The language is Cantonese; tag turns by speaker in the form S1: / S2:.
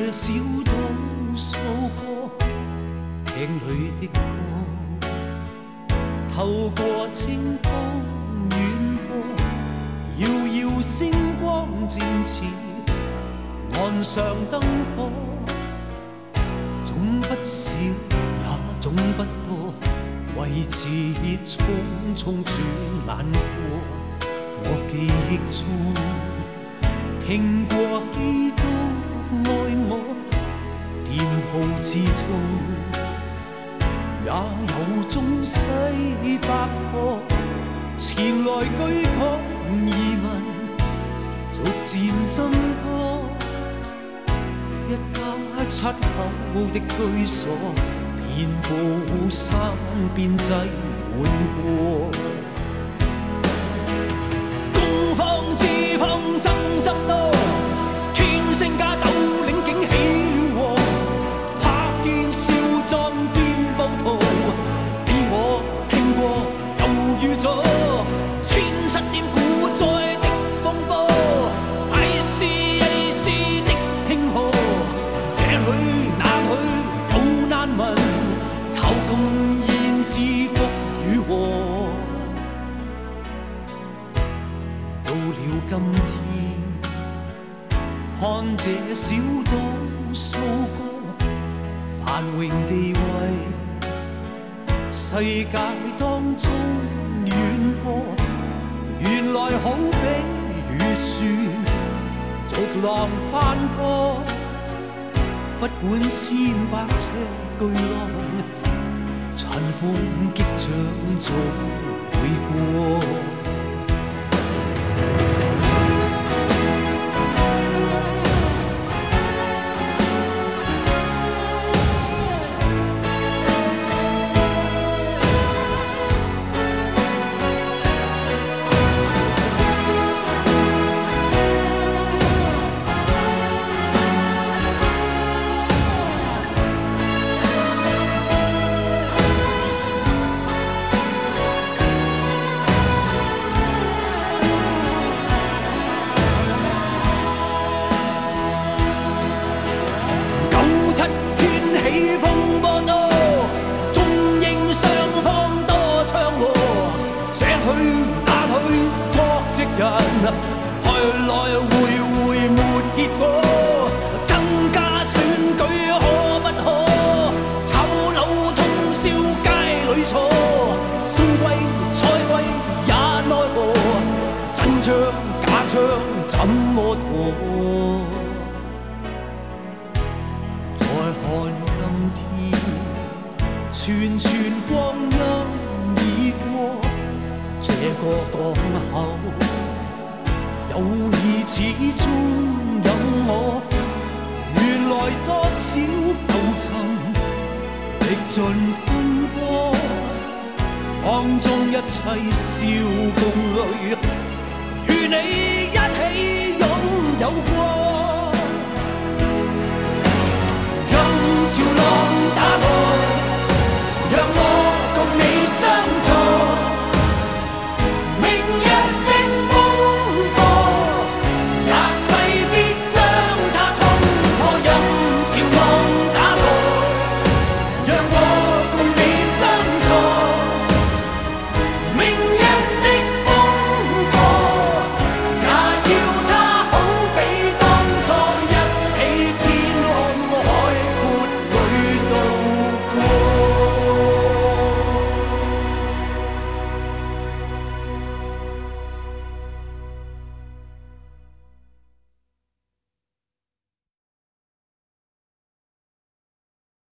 S1: 这小岛數過廳裏的歌，透過清風遠播，遙遙星光漸似岸上燈火，總不少也總不多，為此匆匆轉眼過，我記憶中聽過幾多愛我，店鋪之中也有中西百科，前來居港移民逐漸增多，一家七口的居所遍佈山邊際換過，東方之方爭執多，天星加斗領景起了禍，拍見少壯見暴徒，你我聽過又預咗17點股災的風波 ，ICAC 的慶賀，這裏那裏有難民，嘲共焉知福與禍，到了今天。看這小島數個繁榮地位，世界當中遠播，原來好比雨雪逐浪翻波，不管千百尺巨浪，塵封擊掌總會過。來來回回沒結果，增加選舉可不可？炒樓通宵街裏坐，新貴菜貴也奈何，真槍假槍怎麼躲？再看今天，串串光陰已過，這個港口。有你始終有我，原來多少浮沉，歷盡歡歌，當中一切笑共淚，與你一起擁有過，任潮浪打過。